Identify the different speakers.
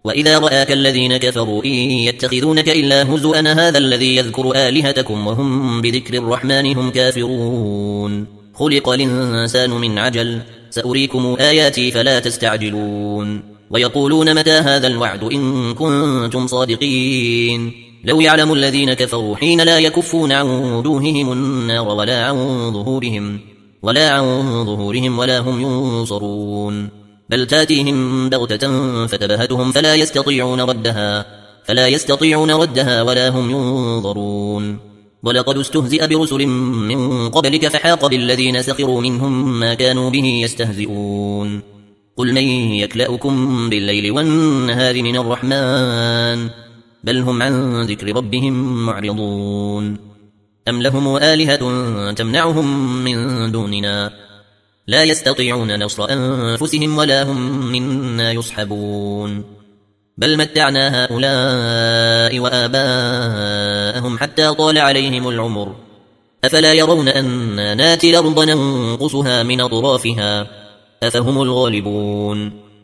Speaker 1: وإذا رآك الذين كفروا إن يتخذونك إلا هزؤا هذا الذي يذكر آلهتكم وهم بذكر الرحمن هم كافرون خلق الإنسان من عجل سأريكم آياتي فلا تستعجلون ويقولون متى هذا الوعد إن كنتم صادقين لو يعلم الذين كفروا حين لا يكفون عن وجوههم النار ولا عن ظهورهم ولا هم ينصرون بل تاتيهم بغتة فتبهتهم فلا يستطيعون ردها ولا هم ينظرون ولقد استهزئ برسل من قبلك فحاق بالذين سخروا منهم ما كانوا به يستهزئون قل من يكلأكم بالليل والنهار من الرحمن بل هم عن ذكر ربهم معرضون أم لهم آلهة تمنعهم من دوننا لا يستطيعون نصر أنفسهم ولا هم منا يصحبون بل متعنا هؤلاء وآباءهم حتى طال عليهم العمر أفلا يرون أننا ناتي الأرض ننقصها من أطرافها أفهم الغالبون